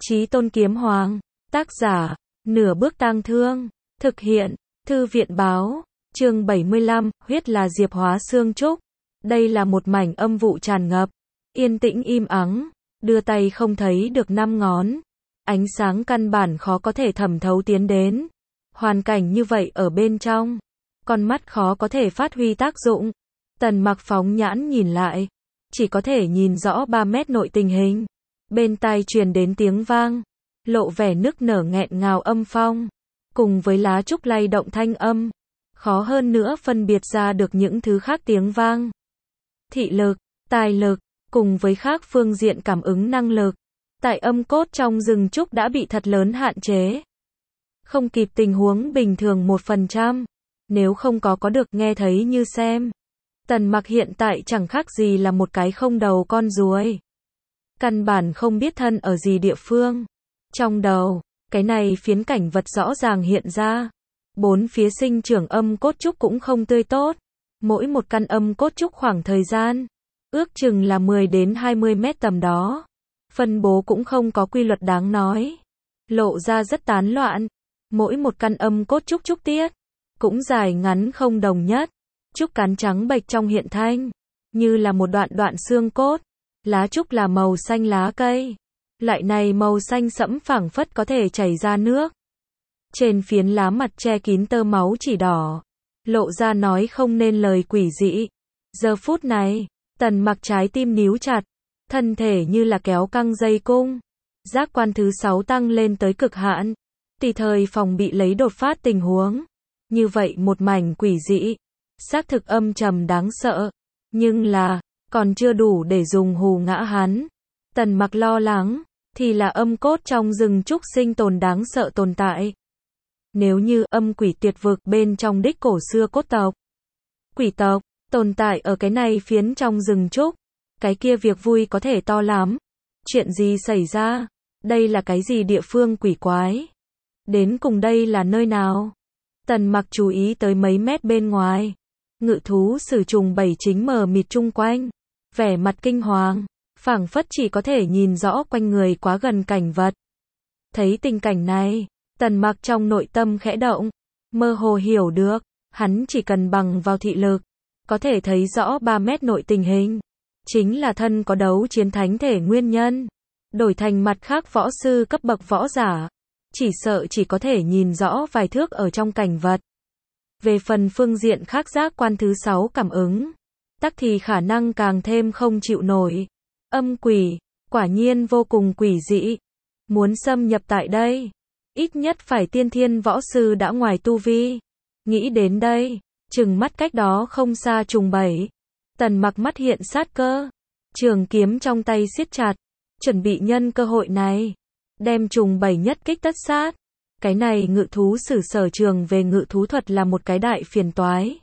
Chí Tôn Kiếm Hoàng, tác giả, Nửa Bước Tang Thương, thực hiện, Thư viện Báo, chương 75, huyết là diệp hóa xương trúc. Đây là một mảnh âm vụ tràn ngập, yên tĩnh im ắng, đưa tay không thấy được năm ngón. Ánh sáng căn bản khó có thể thẩm thấu tiến đến. Hoàn cảnh như vậy ở bên trong, con mắt khó có thể phát huy tác dụng. Tần Mặc phóng nhãn nhìn lại, chỉ có thể nhìn rõ 3 mét nội tình hình. Bên tai truyền đến tiếng vang, lộ vẻ nức nở nghẹn ngào âm phong, cùng với lá trúc lay động thanh âm, khó hơn nữa phân biệt ra được những thứ khác tiếng vang. Thị lực, tài lực, cùng với khác phương diện cảm ứng năng lực, tại âm cốt trong rừng trúc đã bị thật lớn hạn chế. Không kịp tình huống bình thường 1%, nếu không có được nghe thấy như xem. Tần Mặc hiện tại chẳng khác gì là một cái không đầu con ruồi. Căn bản không biết thân ở gì địa phương. Trong đầu, cái này phiến cảnh vật rõ ràng hiện ra. Bốn phía sinh trưởng âm cốt trúc cũng không tươi tốt. Mỗi một căn âm cốt trúc khoảng thời gian, ước chừng là 10 đến 20 mét tầm đó. Phân bố cũng không có quy luật đáng nói. Lộ ra rất tán loạn. Mỗi một căn âm cốt trúc tiết, cũng dài ngắn không đồng nhất. Trúc cán trắng bệch trong hiện thanh, như là một đoạn xương cốt. Lá trúc là màu xanh lá cây. Loại này màu xanh sẫm phảng phất có thể chảy ra nước. Trên phiến lá mặt che kín tơ máu chỉ đỏ, lộ ra nói không nên lời quỷ dị. Giờ phút này, Tần Mặc trái tim níu chặt, thân thể như là kéo căng dây cung. Giác quan thứ 6 tăng lên tới cực hạn, tùy thời phòng bị lấy đột phát tình huống. Như vậy một mảnh quỷ dị, xác thực âm trầm đáng sợ, nhưng là còn chưa đủ để dùng hù ngã hắn. Tần Mặc lo lắng, thì là âm cốt trong rừng trúc sinh tồn đáng sợ tồn tại. Nếu như âm quỷ tuyệt vực bên trong đích cổ xưa cốt tộc, quỷ tộc, tồn tại ở cái này phiến trong rừng trúc, cái kia việc vui có thể to lắm. Chuyện gì xảy ra? Đây là cái gì địa phương quỷ quái? Đến cùng đây là nơi nào? Tần Mặc chú ý tới mấy mét bên ngoài. Ngự thú sử trùng 7 chính mờ mịt chung quanh, vẻ mặt kinh hoàng, phảng phất chỉ có thể nhìn rõ quanh người quá gần cảnh vật. Thấy tình cảnh này, Tần Mặc trong nội tâm khẽ động, mơ hồ hiểu được, hắn chỉ cần bằng vào thị lực, có thể thấy rõ 3 mét nội tình hình, chính là thân có đấu chiến thánh thể nguyên nhân. Đổi thành mặt khác võ sư cấp bậc võ giả, chỉ sợ chỉ có thể nhìn rõ vài thước ở trong cảnh vật. Về phần phương diện khác giác quan thứ 6 cảm ứng, tắc thì khả năng càng thêm không chịu nổi. Âm quỷ, quả nhiên vô cùng quỷ dị. Muốn xâm nhập tại đây, ít nhất phải tiên thiên võ sư đã ngoài tu vi. Nghĩ đến đây, chừng mắt cách đó không xa trùng 7. Tần Mặc mắt hiện sát cơ, trường kiếm trong tay siết chặt, chuẩn bị nhân cơ hội này, đem trùng 7 nhất kích tất sát. Cái này ngự thú sử sở trường về ngự thú thuật là một cái đại phiền toái.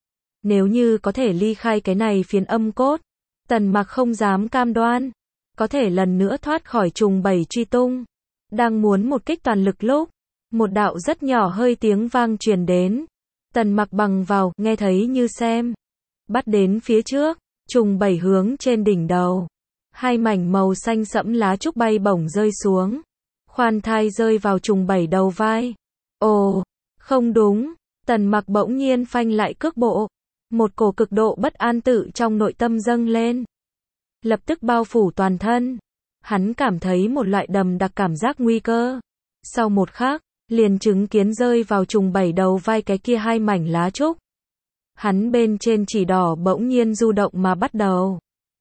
Nếu như có thể ly khai cái này phiến âm cốt, Tần Mặc không dám cam đoan có thể lần nữa thoát khỏi trùng 7 truy tung. Đang muốn một kích toàn lực lúc, một đạo rất nhỏ hơi tiếng vang truyền đến. Tần Mặc bằng vào, nghe thấy như xem. Bắt đến phía trước, trùng 7 hướng trên đỉnh đầu. Hai mảnh màu xanh sẫm lá trúc bay bổng rơi xuống. Khoan thai rơi vào trùng 7 đầu vai. Ồ, không đúng, Tần Mặc bỗng nhiên phanh lại cước bộ. Một cổ cực độ bất an tự trong nội tâm dâng lên, lập tức bao phủ toàn thân. Hắn cảm thấy một loại đầm đặc cảm giác nguy cơ. Sau một khắc, liền chứng kiến rơi vào trùng 7 đầu vai cái kia hai mảnh lá trúc. Hắn bên trên chỉ đỏ bỗng nhiên du động mà bắt đầu.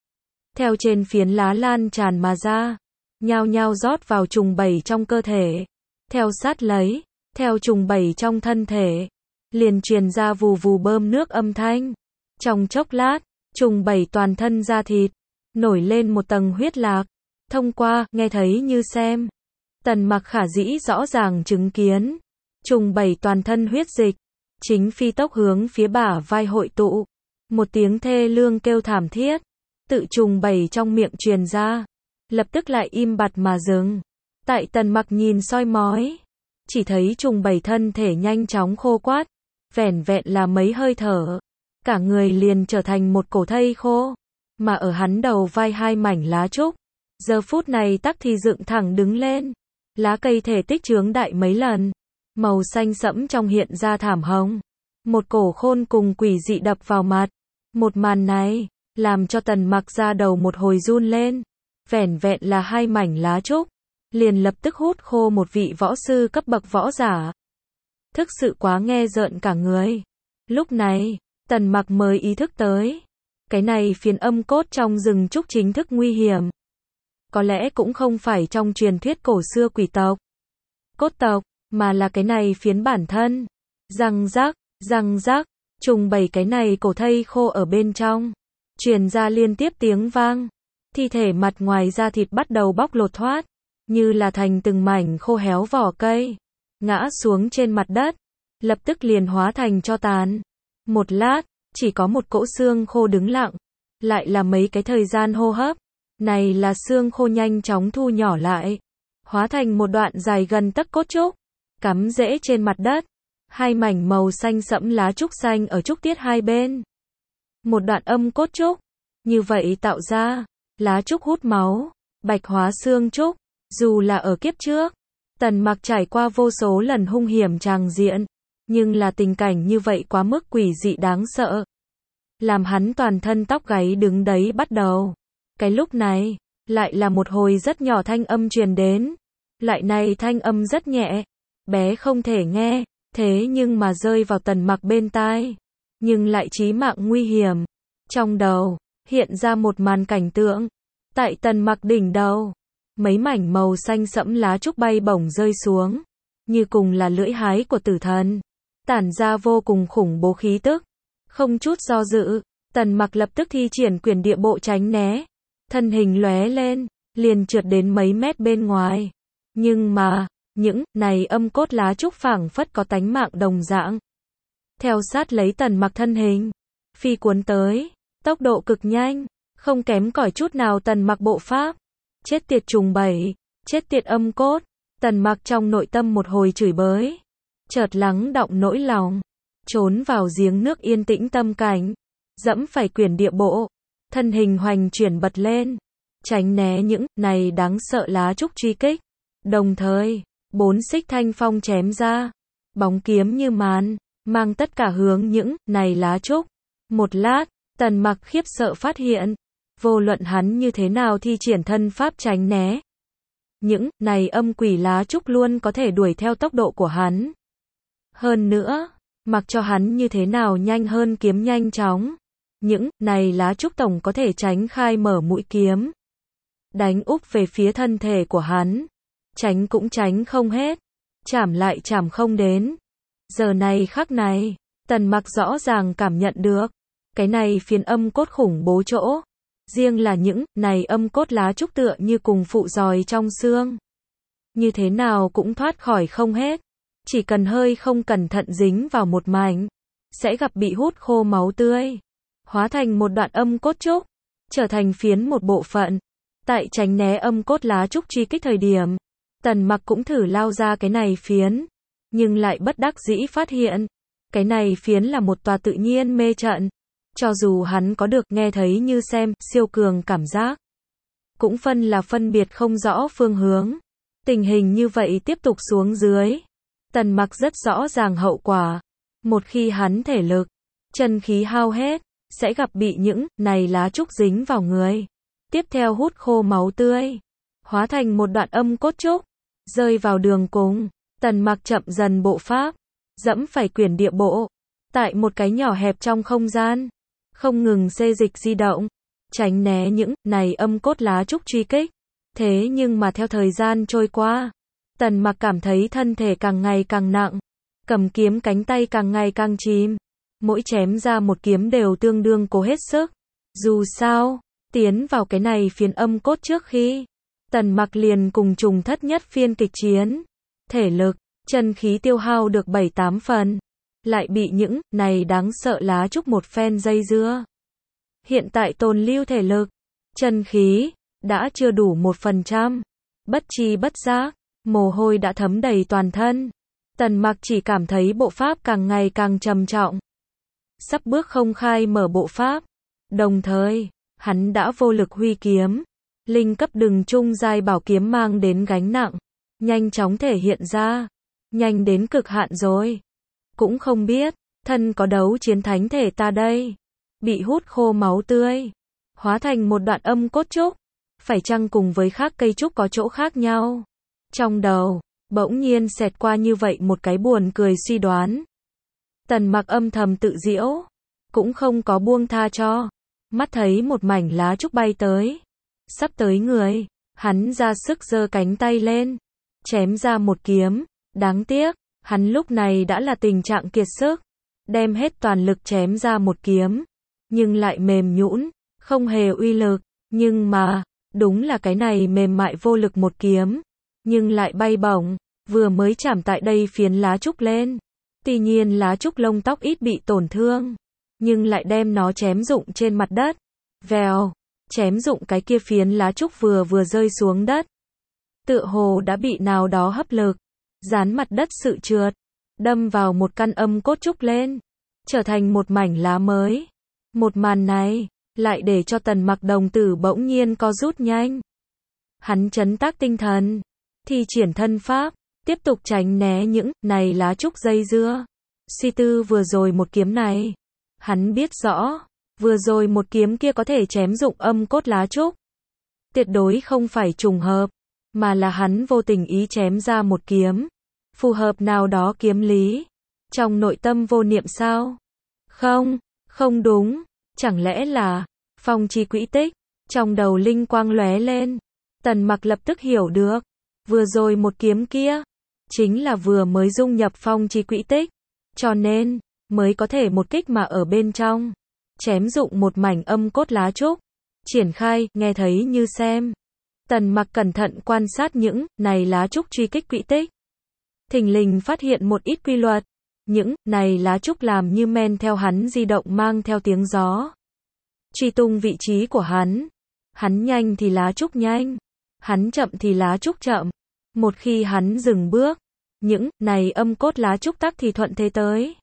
Theo trên phiến lá lan tràn mà ra, nhao nhao rót vào trùng 7 trong cơ thể. Theo sát lấy, theo trùng 7 trong thân thể, liền truyền ra vù vù bơm nước âm thanh. Trong chốc lát, trùng 7 toàn thân da thịt, nổi lên một tầng huyết lạc. Thông qua, nghe thấy như xem. Tần Mặc khả dĩ rõ ràng chứng kiến. Trùng 7 toàn thân huyết dịch, chính phi tốc hướng phía bả vai hội tụ. Một tiếng thê lương kêu thảm thiết, tự trùng 7 trong miệng truyền ra. Lập tức lại im bặt mà dừng. Tại Tần Mặc nhìn soi mói, chỉ thấy trùng 7 thân thể nhanh chóng khô quát. Vẻn vẹn là mấy hơi thở, cả người liền trở thành một cổ thây khô. Mà ở hắn đầu vai hai mảnh lá trúc, Giờ phút này tắc thì dựng thẳng đứng lên. Lá cây thể tích chướng đại mấy lần. Màu xanh sẫm trong hiện ra thảm hồng. Một cổ khôn cùng quỷ dị đập vào mặt. Một màn này, làm cho Tần Mặc ra đầu một hồi run lên. Vẻn vẹn là 2 mảnh lá trúc, liền lập tức hút khô một vị võ sư cấp bậc võ giả. Thực sự quá nghe rợn cả người. Lúc này, Tần Mặc mới ý thức tới. Cái này phiến âm cốt trong rừng trúc chính thức nguy hiểm. Có lẽ cũng không phải trong truyền thuyết cổ xưa quỷ tộc, cốt tộc, mà là cái này phiến bản thân. Răng rác, trùng 7 cái này cổ thây khô ở bên trong. Truyền ra liên tiếp tiếng vang. Thi thể mặt ngoài da thịt bắt đầu bóc lột thoát. Như là thành từng mảnh khô héo vỏ cây. Ngã xuống trên mặt đất. Lập tức liền hóa thành tro tàn. Một lát, chỉ có một cỗ xương khô đứng lặng. Lại là mấy cái thời gian hô hấp. Này là xương khô nhanh chóng thu nhỏ lại. Hóa thành một đoạn dài gần tấc cốt trúc. Cắm rễ trên mặt đất. 2 mảnh màu xanh sẫm lá trúc xanh ở trúc tiết hai bên. Một đoạn âm cốt trúc. Như vậy tạo ra, lá trúc hút máu, bạch hóa xương trúc. Dù là ở kiếp trước, Tần Mặc trải qua vô số lần hung hiểm tràng diện. Nhưng là tình cảnh như vậy quá mức quỷ dị đáng sợ. Làm hắn toàn thân tóc gáy đứng đấy bắt đầu. Cái lúc này, lại là một hồi rất nhỏ thanh âm truyền đến. Lại này thanh âm rất nhẹ, bé không thể nghe, thế nhưng mà rơi vào Tần Mặc bên tai. Nhưng lại chí mạng nguy hiểm. Trong đầu, hiện ra một màn cảnh tượng. Tại Tần Mặc đỉnh đầu, mấy mảnh màu xanh sẫm lá trúc bay bổng rơi xuống. Như cùng là lưỡi hái của tử thần. Tản ra vô cùng khủng bố khí tức. Không chút do dự, Tần Mặc lập tức thi triển quyền địa bộ tránh né. Thân hình lóe lên, liền trượt đến mấy mét bên ngoài. Nhưng mà, những này âm cốt lá trúc phảng phất có tánh mạng đồng dạng. Theo sát lấy Tần Mặc thân hình, phi cuốn tới, tốc độ cực nhanh, không kém cỏi chút nào Tần Mặc bộ pháp. Chết tiệt trùng 7, chết tiệt âm cốt. Tần Mặc trong nội tâm một hồi chửi bới. Chợt lắng đọng nỗi lòng, trốn vào giếng nước yên tĩnh tâm cảnh, dẫm phải quyền địa bộ, thân hình hoành chuyển bật lên, tránh né những này đáng sợ lá trúc truy kích. Đồng thời, 4 xích thanh phong chém ra, bóng kiếm như màn, mang tất cả hướng những này lá trúc. Một lát, Tần Mặc khiếp sợ phát hiện, vô luận hắn như thế nào thi triển thân pháp tránh né, những này âm quỷ lá trúc luôn có thể đuổi theo tốc độ của hắn. Hơn nữa, mặc cho hắn như thế nào nhanh hơn kiếm nhanh chóng, những này lá trúc tổng có thể tránh khai mở mũi kiếm, đánh úp về phía thân thể của hắn. Tránh cũng tránh không hết, chảm lại chảm không đến. Giờ này khắc này, Tần Mặc rõ ràng cảm nhận được, cái này phiến âm cốt khủng bố chỗ. Riêng là những này âm cốt lá trúc tựa như cùng phụ giòi trong xương. Như thế nào cũng thoát khỏi không hết. Chỉ cần hơi không cẩn thận dính vào một mảnh, sẽ gặp bị hút khô máu tươi. Hóa thành một đoạn âm cốt trúc, trở thành phiến một bộ phận. Tại tránh né âm cốt lá trúc truy kích thời điểm, Tần Mặc cũng thử lao ra cái này phiến. Nhưng lại bất đắc dĩ phát hiện, cái này phiến là một tòa tự nhiên mê trận. Cho dù hắn có được nghe thấy như xem, siêu cường cảm giác, cũng phân biệt không rõ phương hướng. Tình hình như vậy tiếp tục xuống dưới, Tần Mặc rất rõ ràng hậu quả. Một khi hắn thể lực, chân khí hao hết, sẽ gặp bị những này lá trúc dính vào người. Tiếp theo hút khô máu tươi, hóa thành một đoạn âm cốt trúc, rơi vào đường cùng. Tần Mặc chậm dần bộ pháp, dẫm phải quyền địa bộ, tại một cái nhỏ hẹp trong không gian, không ngừng xê dịch di động, tránh né những này âm cốt lá trúc truy kích. Thế nhưng mà theo thời gian trôi qua, Tần Mặc cảm thấy thân thể càng ngày càng nặng, cầm kiếm cánh tay càng ngày càng chìm, mỗi chém ra một kiếm đều tương đương cố hết sức. Dù sao, tiến vào cái này phiến âm cốt trước khi, Tần Mặc liền cùng trùng thất nhất phiên kịch chiến, thể lực, chân khí tiêu hao được 7-8 phần, lại bị những này đáng sợ lá trúc một phen dây dưa. Hiện tại tồn lưu thể lực, chân khí đã chưa đủ 1%, bất chi bất giác, mồ hôi đã thấm đầy toàn thân. Tần Mặc chỉ cảm thấy bộ pháp càng ngày càng trầm trọng, sắp bước không khai mở bộ pháp. Đồng thời, hắn đã vô lực huy kiếm, Linh cấp đừng trung giai bảo kiếm mang đến gánh nặng, nhanh chóng thể hiện ra, nhanh đến cực hạn rồi. Cũng không biết, thân có đấu chiến thánh thể ta đây, bị hút khô máu tươi, hóa thành một đoạn âm cốt trúc, phải chăng cùng với khác cây trúc có chỗ khác nhau? Trong đầu, bỗng nhiên xẹt qua như vậy một cái buồn cười suy đoán. Tần Mặc âm thầm tự giễu, cũng không có buông tha cho, mắt thấy một mảnh lá trúc bay tới, sắp tới người, hắn ra sức giơ cánh tay lên, chém ra một kiếm, đáng tiếc, hắn lúc này đã là tình trạng kiệt sức, đem hết toàn lực chém ra một kiếm, nhưng lại mềm nhũn, không hề uy lực, nhưng mà, đúng là cái này mềm mại vô lực một kiếm, nhưng lại bay bổng, vừa mới chạm tại đây phiến lá trúc lên, tuy nhiên lá trúc lông tóc ít bị tổn thương, nhưng lại đem nó chém rụng trên mặt đất, vèo, chém rụng cái kia phiến lá trúc vừa rơi xuống đất, tựa hồ đã bị nào đó hấp lực, dán mặt đất sự trượt, đâm vào một căn âm cốt trúc lên, trở thành một mảnh lá mới. Một màn này, lại để cho Tần Mặc đồng tử bỗng nhiên co rút nhanh. Hắn trấn tác tinh thần, thi triển thân pháp, tiếp tục tránh né những này lá trúc dây dưa. Suy tư vừa rồi một kiếm này, hắn biết rõ, vừa rồi một kiếm kia có thể chém dụng âm cốt lá trúc. Tuyệt đối không phải trùng hợp, mà là hắn vô tình ý chém ra một kiếm, phù hợp nào đó kiếm lý. Trong nội tâm vô niệm sao? Không, không đúng, chẳng lẽ là phong chi quỹ tích? Trong đầu linh quang lóe lên, Tần Mặc lập tức hiểu được, vừa rồi một kiếm kia chính là vừa mới dung nhập phong chi quỹ tích, cho nên mới có thể một kích mà ở bên trong chém dụng một mảnh âm cốt lá trúc. Triển khai, nghe thấy như xem. Tần Mặc cẩn thận quan sát những này lá trúc truy kích quỹ tích, thình lình phát hiện một ít quy luật. Những này lá trúc làm như men theo hắn di động mang theo tiếng gió, truy tung vị trí của hắn. Hắn nhanh thì lá trúc nhanh, hắn chậm thì lá trúc chậm. Một khi hắn dừng bước, những này âm cốt lá trúc tắc thì thuận thế tới,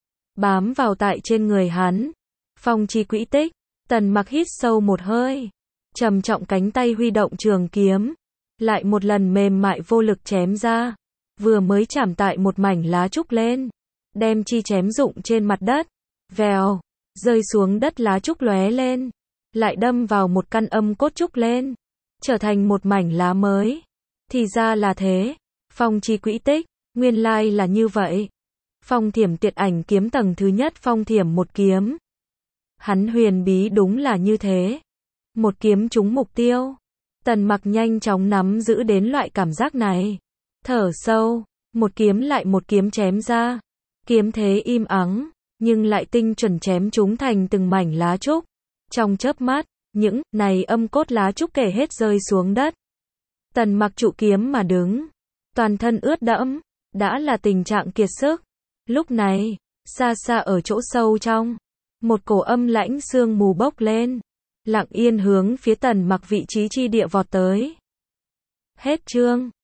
bám vào tại trên người hắn. Phong chi quỹ tích. Tần Mặc hít sâu một hơi, trầm trọng cánh tay huy động trường kiếm, lại một lần mềm mại vô lực chém ra, vừa mới chạm tại một mảnh lá trúc lên, đem chi chém rụng trên mặt đất, vèo, rơi xuống đất lá trúc lóe lên, lại đâm vào một căn âm cốt trúc lên, trở thành một mảnh lá mới. Thì ra là thế, phong chi quỹ tích, nguyên lai là như vậy. Phong Thiểm Tuyệt Ảnh kiếm tầng thứ nhất phong thiểm một kiếm. Hắn huyền bí đúng là như thế. Một kiếm trúng mục tiêu. Tần Mặc nhanh chóng nắm giữ đến loại cảm giác này. Thở sâu, một kiếm lại một kiếm chém ra. Kiếm thế im ắng, nhưng lại tinh chuẩn chém chúng thành từng mảnh lá trúc. Trong chớp mắt, những này âm cốt lá trúc kể hết rơi xuống đất. Tần Mặc trụ kiếm mà đứng, toàn thân ướt đẫm, đã là tình trạng kiệt sức. Lúc này, xa xa ở chỗ sâu trong, một cổ âm lãnh sương mù bốc lên, lặng yên hướng phía Tần Mặc vị trí chi địa vọt tới. Hết chương.